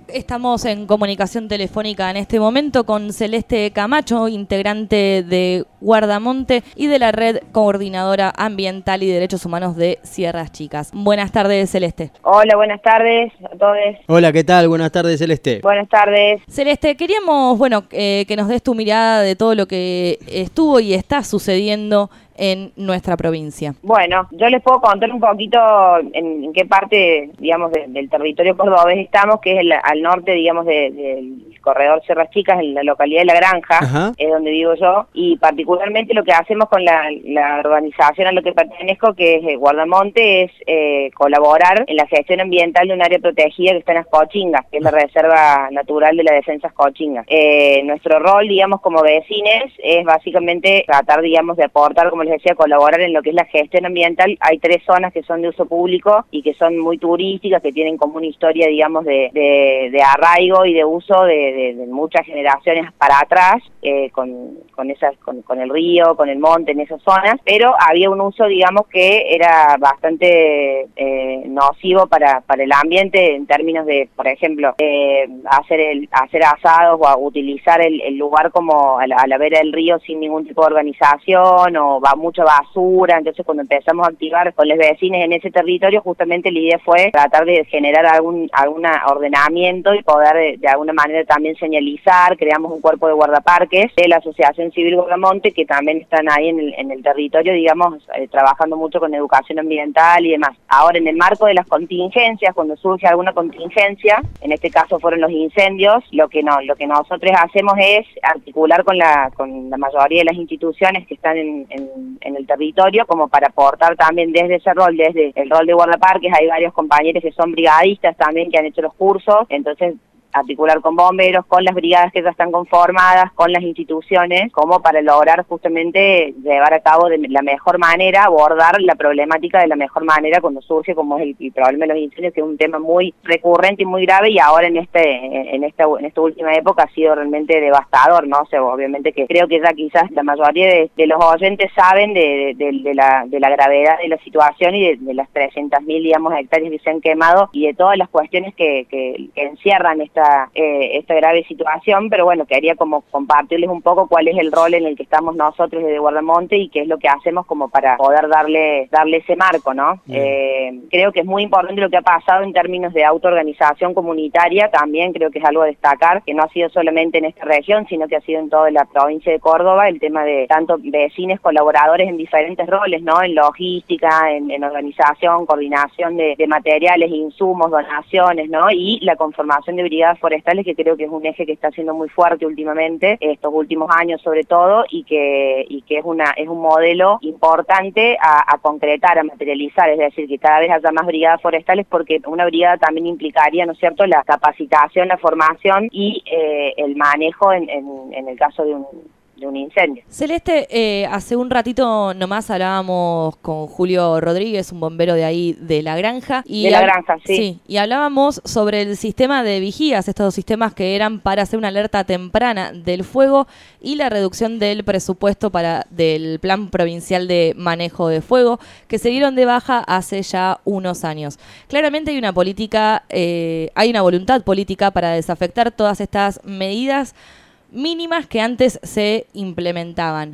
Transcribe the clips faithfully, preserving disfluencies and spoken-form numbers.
Estamos en comunicación telefónica en este momento con Celeste Camacho, integrante de Guardamonte y de la Red Coordinadora Ambiental y Derechos Humanos de Sierras Chicas. Buenas tardes, Celeste. Hola, buenas tardes a todos. Hola, ¿qué tal? Buenas tardes, Celeste. Buenas tardes. Celeste, queríamos, bueno, eh, que nos des tu mirada de todo lo que estuvo y está sucediendo en nuestra provincia. Bueno, yo les puedo contar un poquito en, en qué parte, digamos, de, del territorio cordobés estamos, que es el, al norte, digamos, de, del corredor Sierras Chicas, en la localidad de La Granja, es donde vivo yo, y particularmente lo que hacemos con la, la organización a la que pertenezco, que es Guardamonte, es eh, colaborar en la gestión ambiental de un área protegida que está en Ascochinga, que es la Reserva Natural de la Defensa Ascochinga. Eh, nuestro rol, digamos, como vecines, es básicamente tratar, digamos, de aportar, como les decía, colaborar en lo que es la gestión ambiental. Hay tres zonas que son de uso público y que son muy turísticas, que tienen como una historia, digamos, de, de, de arraigo y de uso de, de, de muchas generaciones para atrás, eh, con, con, esas, con, con el río, con el monte, en esas zonas, pero había un uso, digamos, que era bastante eh, nocivo para, para el ambiente en términos de, por ejemplo, eh, hacer, el, hacer asados o utilizar el, el lugar como a la, a la vera del río sin ningún tipo de organización, o va mucha basura. Entonces, cuando empezamos a activar con los vecinos en ese territorio, justamente la idea fue tratar de generar algún algún ordenamiento y poder de, de alguna manera también señalizar. Creamos un cuerpo de guardaparques de la Asociación Civil Guardamonte, que también están ahí en el, en el territorio, digamos, eh, trabajando mucho con educación ambiental y demás. Ahora, en el marco de las contingencias, cuando surge alguna contingencia, en este caso fueron los incendios, lo que no, lo que nosotros hacemos es articular con la con la mayoría de las instituciones que están en, en, en el territorio, como para aportar también desde ese rol, desde el rol de guardaparques. Hay varios compañeros que son brigadistas también, que han hecho los cursos, entonces articular con bomberos, con las brigadas que ya están conformadas, con las instituciones, como para lograr justamente llevar a cabo de la mejor manera, abordar la problemática de la mejor manera cuando surge, como es el, el problema de los incendios, que es un tema muy recurrente y muy grave, y ahora en este en esta en esta última época ha sido realmente devastador, ¿no? O sea, obviamente que creo que ya quizás la mayoría de, de los oyentes saben de, de, de, la, de la gravedad de la situación y de, de las trescientas mil, digamos, hectáreas que se han quemado y de todas las cuestiones que, que, que encierran esta Esta, eh, esta grave situación. Pero bueno, quería como compartirles un poco cuál es el rol en el que estamos nosotros desde Guardamonte y qué es lo que hacemos como para poder darle darle ese marco, ¿no? Eh, creo que es muy importante lo que ha pasado en términos de autoorganización comunitaria. También creo que es algo a destacar, que no ha sido solamente en esta región, sino que ha sido en toda la provincia de Córdoba, el tema de tanto vecinos, colaboradores en diferentes roles, ¿no? En logística, en, en organización, coordinación de, de materiales, insumos, donaciones, ¿no? Y la conformación de brigadas forestales, que creo que es un eje que está siendo muy fuerte últimamente, estos últimos años sobre todo, y que y que es una es un modelo importante a, a concretar, a materializar. Es decir, que cada vez haya más brigadas forestales, porque una brigada también implicaría, ¿no es cierto?, la capacitación, la formación y eh, el manejo en, en, en el caso de un de un incendio. Celeste, eh, hace un ratito nomás hablábamos con Julio Rodríguez, un bombero de ahí de La Granja. Y de La Granja, sí. Sí, y hablábamos sobre el sistema de vigías, estos sistemas que eran para hacer una alerta temprana del fuego y la reducción del presupuesto para del Plan Provincial de Manejo de Fuego, que se dieron de baja hace ya unos años. Claramente hay una política, eh, hay una voluntad política para desafectar todas estas medidas mínimas que antes se implementaban.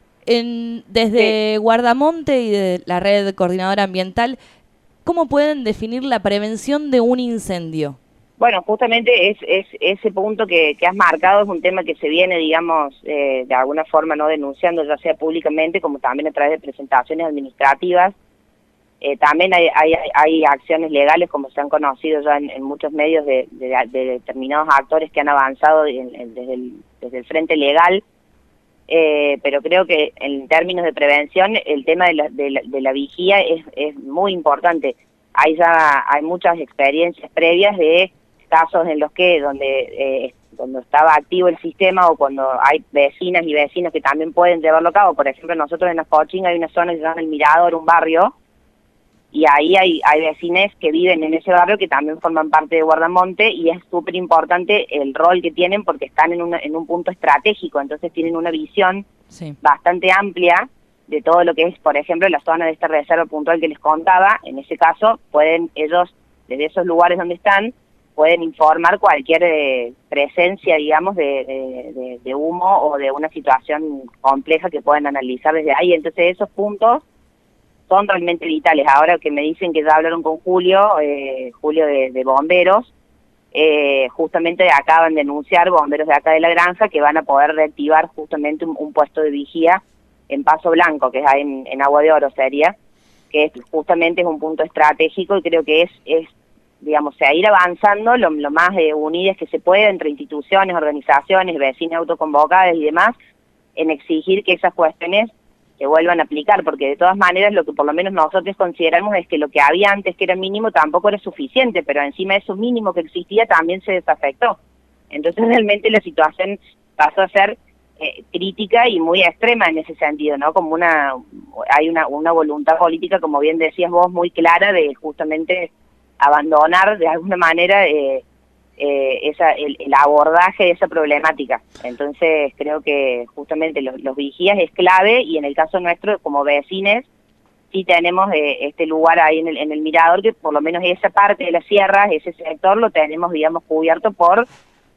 En, desde sí. Guardamonte y de la Red Coordinadora Ambiental, ¿cómo pueden definir la prevención de un incendio? Bueno, justamente es, es ese punto que, que has marcado es un tema que se viene, digamos, eh, de alguna forma no denunciando, ya sea públicamente como también a través de presentaciones administrativas. Eh, también hay, hay, hay acciones legales, como se han conocido ya en, en muchos medios, de, de, de determinados actores que han avanzado en, en, desde, el, desde el frente legal, eh, pero creo que en términos de prevención el tema de la, de la, de la vigía es, es muy importante. Hay ya hay muchas experiencias previas de casos en los que donde eh, cuando estaba activo el sistema, o cuando hay vecinas y vecinos que también pueden llevarlo a cabo. Por ejemplo, nosotros en Ascochinga hay una zona que se llama El Mirador, un barrio, y ahí hay, hay vecines que viven en ese barrio que también forman parte de Guardamonte, y es súper importante el rol que tienen porque están en, una, en un punto estratégico, entonces tienen una visión sí. bastante amplia de todo lo que es, por ejemplo, la zona de esta reserva puntual que les contaba. En ese caso, pueden ellos, desde esos lugares donde están, pueden informar cualquier eh, presencia, digamos, de, de, de, de humo o de una situación compleja que pueden analizar desde ahí. Entonces esos puntos son realmente vitales. Ahora que me dicen que ya hablaron con Julio, eh, Julio de, de bomberos, eh, justamente acaban de anunciar bomberos de acá de la granja que van a poder reactivar justamente un, un puesto de vigía en Paso Blanco, que es ahí en, en Agua de Oro sería, que es, justamente es un punto estratégico y creo que es, es digamos, o sea, ir avanzando lo, lo más eh, unidas que se puede entre instituciones, organizaciones, vecinos autoconvocadas y demás, en exigir que esas cuestiones se vuelvan a aplicar, porque de todas maneras lo que por lo menos nosotros consideramos es que lo que había antes, que era mínimo, tampoco era suficiente, pero encima de eso mínimo que existía también se desafectó. Entonces realmente la situación pasó a ser eh, crítica y muy extrema en ese sentido, ¿no? Como una, hay una, una voluntad política, como bien decías vos, muy clara de justamente abandonar de alguna manera eh, eh, esa, el, el abordaje de esa problemática. Entonces creo que justamente los, los vigías es clave, y en el caso nuestro como vecines sí tenemos eh, este lugar ahí en el, en el mirador, que por lo menos esa parte de las sierras, ese sector lo tenemos, digamos, cubierto por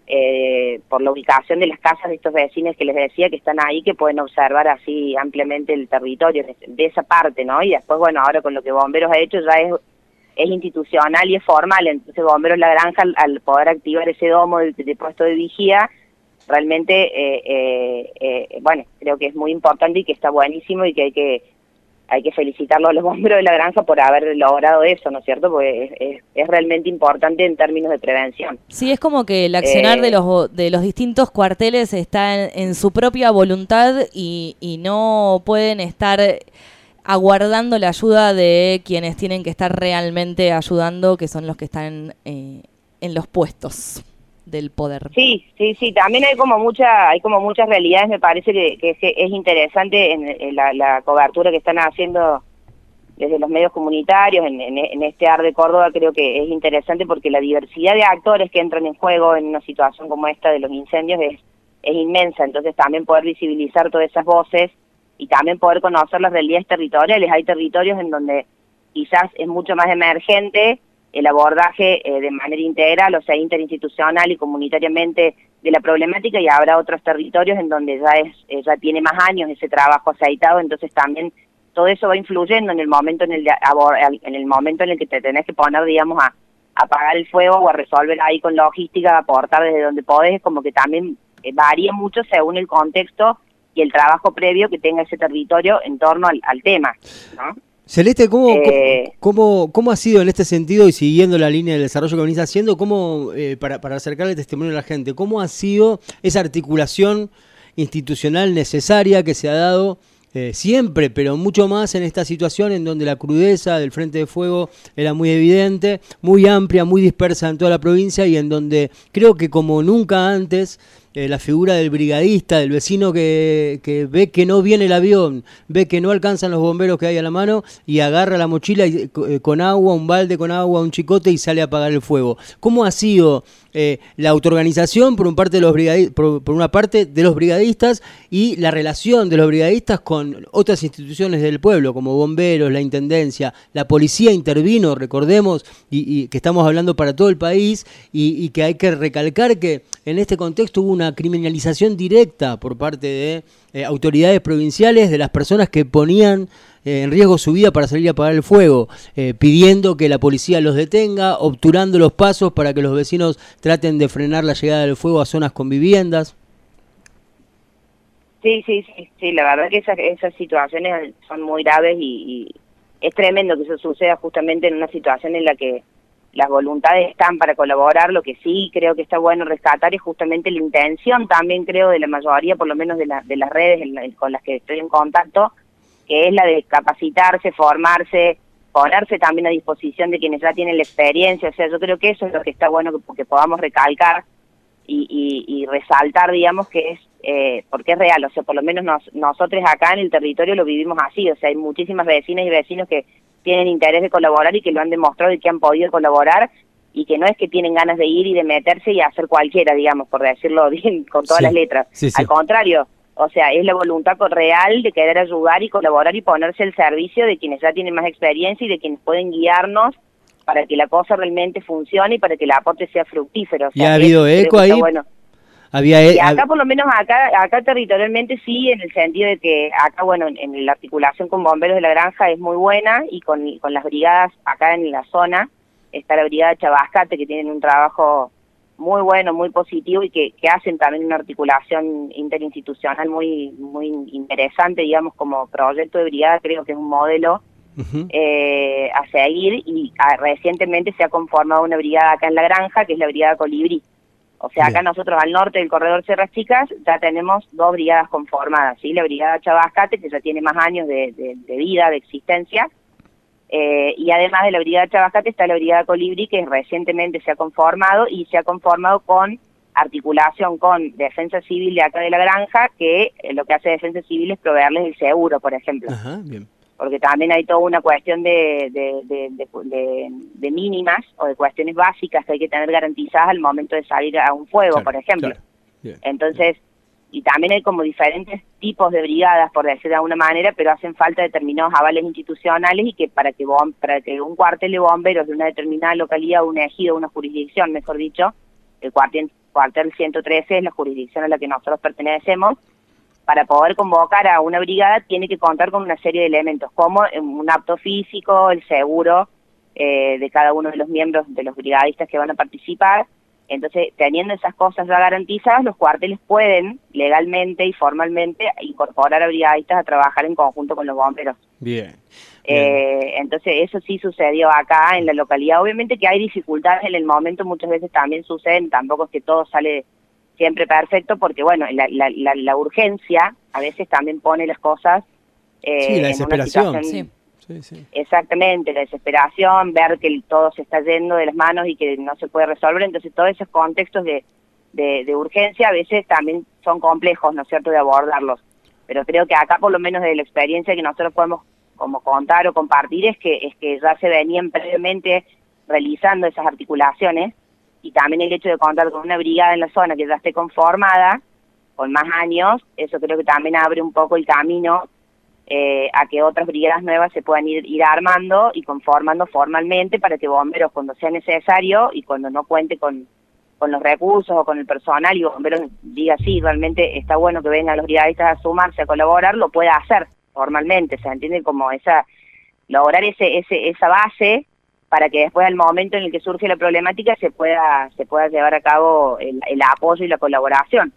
eh, por la ubicación de las casas de estos vecinos que les decía que están ahí, que pueden observar así ampliamente el territorio de, de esa parte, ¿no? Y después, bueno, ahora con lo que Bomberos ha hecho ya es es institucional y es formal. Entonces Bomberos La Granja, al, al poder activar ese domo de, de puesto de vigía, realmente, eh, eh, eh, bueno, creo que es muy importante y que está buenísimo, y que hay que hay que felicitarlo a los Bomberos de La Granja por haber logrado eso, ¿no es cierto? Porque es, es, es realmente importante en términos de prevención. Sí, es como que el accionar eh, de los de los distintos cuarteles está en, en su propia voluntad y, y no pueden estar aguardando la ayuda de quienes tienen que estar realmente ayudando, que son los que están eh, en los puestos del poder. Sí, sí, sí, también hay como mucha, hay como muchas realidades, me parece que, que es interesante en, en la, la cobertura que están haciendo desde los medios comunitarios, en, en, en este A R de Córdoba. Creo que es interesante porque la diversidad de actores que entran en juego en una situación como esta de los incendios es, es inmensa. Entonces también poder visibilizar todas esas voces y también poder conocer las realidades territoriales. Hay territorios en donde quizás es mucho más emergente el abordaje eh, de manera integral, o sea, interinstitucional y comunitariamente de la problemática, y habrá otros territorios en donde ya es eh, ya tiene más años ese trabajo aceitado. Entonces también todo eso va influyendo en el momento en el de, en el momento en el que te tenés que poner, digamos, a, a apagar el fuego o a resolver ahí con logística, a aportar desde donde podés. Como que también eh, varía mucho según el contexto y el trabajo previo que tenga ese territorio en torno al, al tema, ¿no? Celeste, ¿cómo, eh, cómo, cómo ha sido en este sentido, y siguiendo la línea del desarrollo que venís haciendo, cómo, eh, para, para acercarle testimonio a la gente, cómo ha sido esa articulación institucional necesaria que se ha dado eh, siempre, pero mucho más en esta situación en donde la crudeza del frente de fuego era muy evidente, muy amplia, muy dispersa en toda la provincia, y en donde creo que como nunca antes Eh, la figura del brigadista, del vecino que, que ve que no viene el avión, ve que no alcanzan los bomberos que hay a la mano, y agarra la mochila y, eh, con agua, un balde con agua, un chicote, y sale a apagar el fuego. ¿Cómo ha sido eh, la autoorganización por, un parte de los brigadi- por, por una parte de los brigadistas, y la relación de los brigadistas con otras instituciones del pueblo, como bomberos, la intendencia, la policía intervino, recordemos, y, y que estamos hablando para todo el país, y, y que hay que recalcar que en este contexto hubo una criminalización directa por parte de eh, autoridades provinciales de las personas que ponían eh, en riesgo su vida para salir a apagar el fuego, eh, pidiendo que la policía los detenga, obturando los pasos para que los vecinos traten de frenar la llegada del fuego a zonas con viviendas? Sí, sí, sí, sí, la verdad que esas, esas situaciones son muy graves, y, y es tremendo que eso suceda justamente en una situación en la que las voluntades están para colaborar. Lo que sí creo que está bueno rescatar es justamente la intención, también creo, de la mayoría, por lo menos de, la, de las redes en la, con las que estoy en contacto, que es la de capacitarse, formarse, ponerse también a disposición de quienes ya tienen la experiencia. O sea, yo creo que eso es lo que está bueno que, que podamos recalcar y, y, y resaltar, digamos, que es, eh, porque es real. O sea, por lo menos nos, nosotros acá en el territorio lo vivimos así. O sea, hay muchísimas vecinas y vecinos que tienen interés de colaborar y que lo han demostrado y que han podido colaborar, y que no es que tienen ganas de ir y de meterse y hacer cualquiera, digamos, por decirlo bien, con todas sí, las letras. Sí, sí. Al contrario, o sea, es la voluntad real de querer ayudar y colaborar y ponerse al servicio de quienes ya tienen más experiencia y de quienes pueden guiarnos para que la cosa realmente funcione y para que el aporte sea fructífero. O sea, ¿y ha habido eco ahí? Bueno. Había e y acá por lo menos acá acá territorialmente sí, en el sentido de que acá, bueno, en, en la articulación con bomberos de la granja es muy buena, y con, con las brigadas acá en la zona, está la brigada Chabascate, que tienen un trabajo muy bueno, muy positivo, y que, que hacen también una articulación interinstitucional muy muy interesante, digamos, como proyecto de brigada. Creo que es un modelo uh-huh. eh, a seguir, y a, recientemente se ha conformado una brigada acá en la granja, que es la brigada Colibrí. O sea, acá Bien. nosotros al norte del corredor Sierras Chicas ya tenemos dos brigadas conformadas, ¿sí? La brigada Chabascate, que ya tiene más años de, de, de vida, de existencia, eh, y además de la brigada Chabascate está la brigada Colibrí, que recientemente se ha conformado, y se ha conformado con articulación con Defensa Civil de acá de la granja, que eh, lo que hace Defensa Civil es proveerles el seguro, por ejemplo. Ajá, bien. Porque también hay toda una cuestión de, de, de, de, de, de mínimas o de cuestiones básicas que hay que tener garantizadas al momento de salir a un fuego, claro, por ejemplo. Claro. Bien, Entonces, bien. y también hay como diferentes tipos de brigadas, por decir de alguna manera, pero hacen falta determinados avales institucionales, y que para que bom para que un cuartel de bomberos de una determinada localidad, un ejido, una jurisdicción, mejor dicho, el cuartel, cuartel ciento trece es la jurisdicción a la que nosotros pertenecemos, para poder convocar a una brigada tiene que contar con una serie de elementos, como un apto físico, el seguro eh, de cada uno de los miembros de los brigadistas que van a participar. Entonces, teniendo esas cosas ya garantizadas, los cuarteles pueden legalmente y formalmente incorporar a brigadistas a trabajar en conjunto con los bomberos. Bien. Eh, bien. Entonces, eso sí sucedió acá en la localidad. Obviamente que hay dificultades en el momento, muchas veces también suceden, tampoco es que todo sale siempre perfecto, porque bueno, la, la, la, la urgencia a veces también pone las cosas eh, sí, la desesperación. En una situación, sí. Sí, sí. Exactamente, la desesperación, ver que todo se está yendo de las manos y que no se puede resolver. Entonces todos esos contextos de, de, de urgencia a veces también son complejos, ¿no es cierto?, de abordarlos. Pero creo que acá, por lo menos de la experiencia que nosotros podemos como contar o compartir, es que es que ya se venían previamente realizando esas articulaciones, y también el hecho de contar con una brigada en la zona que ya esté conformada, con más años, eso creo que también abre un poco el camino eh, a que otras brigadas nuevas se puedan ir, ir armando y conformando formalmente, para que bomberos, cuando sea necesario y cuando no cuente con, con los recursos o con el personal, y bomberos diga sí, realmente está bueno que vengan los brigadistas a sumarse, a colaborar, lo pueda hacer formalmente. ¿Se entiende? Como esa, lograr ese, ese, esa base, para que después, al momento en el que surge la problemática, se pueda se pueda llevar a cabo el, el apoyo y la colaboración.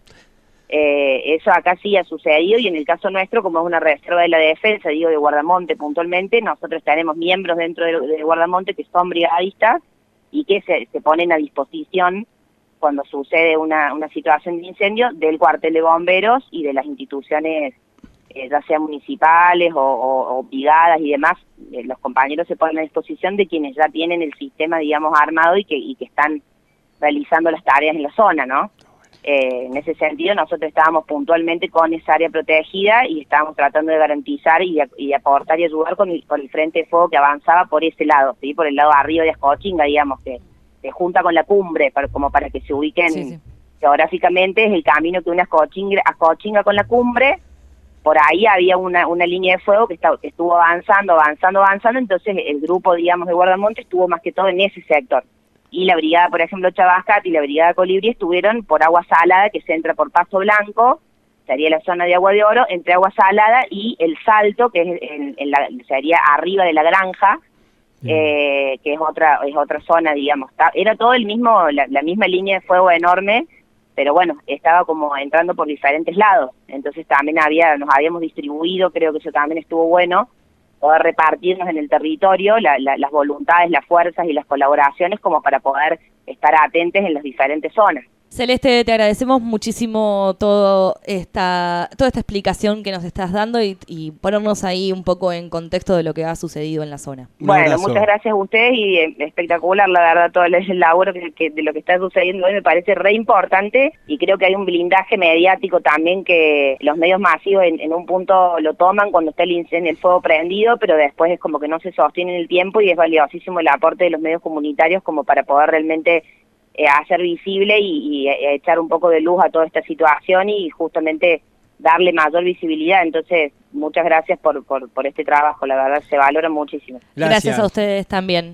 Eh, eso acá sí ha sucedido, y en el caso nuestro, como es una reserva de la defensa, digo, de Guardamonte puntualmente, nosotros tenemos miembros dentro de, de Guardamonte que son brigadistas y que se, se ponen a disposición cuando sucede una, una situación de incendio del cuartel de bomberos y de las instituciones, eh, ya sean municipales o, o, o brigadas y demás. Eh, los compañeros se ponen a disposición de quienes ya tienen el sistema, digamos, armado, y que, y que están realizando las tareas en la zona, ¿no? Eh, en ese sentido, nosotros estábamos puntualmente con esa área protegida y estábamos tratando de garantizar y, y aportar y ayudar con el, con el frente de fuego que avanzaba por ese lado, ¿sí? Por el lado arriba de Ascochinga, digamos, que se junta con la cumbre, para, como para que se ubiquen sí, sí. geográficamente. Es el camino que une Ascochinga, Ascochinga con la cumbre. Por ahí había una, una línea de fuego que, está, que estuvo avanzando, avanzando, avanzando. Entonces el grupo, digamos, de Guardamonte estuvo más que todo en ese sector. Y la brigada, por ejemplo, Chabascate y la brigada Colibrí estuvieron por Agua Salada, que se entra por Paso Blanco, sería la zona de Agua de Oro, entre Agua Salada y El Salto, que es en, en la, sería arriba de la granja, mm. eh, que es otra es otra zona, digamos. Era todo el mismo, la, la misma línea de fuego enorme, pero bueno, estaba como entrando por diferentes lados. Entonces también había nos habíamos distribuido, creo que eso también estuvo bueno, poder repartirnos en el territorio la, la, las voluntades, las fuerzas y las colaboraciones, como para poder estar atentos en las diferentes zonas. Celeste, te agradecemos muchísimo todo esta, toda esta explicación que nos estás dando y, y ponernos ahí un poco en contexto de lo que ha sucedido en la zona. Bueno, muchas gracias a ustedes y eh, espectacular, la verdad, todo el, el laburo que, que, de lo que está sucediendo hoy me parece re importante, y creo que hay un blindaje mediático también, que los medios masivos en, en un punto lo toman cuando está el incendio, el fuego prendido, pero después es como que no se sostiene en el tiempo, y es valiosísimo el aporte de los medios comunitarios como para poder realmente Eh, hacer visible y, y eh, echar un poco de luz a toda esta situación y justamente darle mayor visibilidad. Entonces, muchas gracias por, por, por este trabajo, la verdad se valora muchísimo. Gracias, gracias a ustedes también.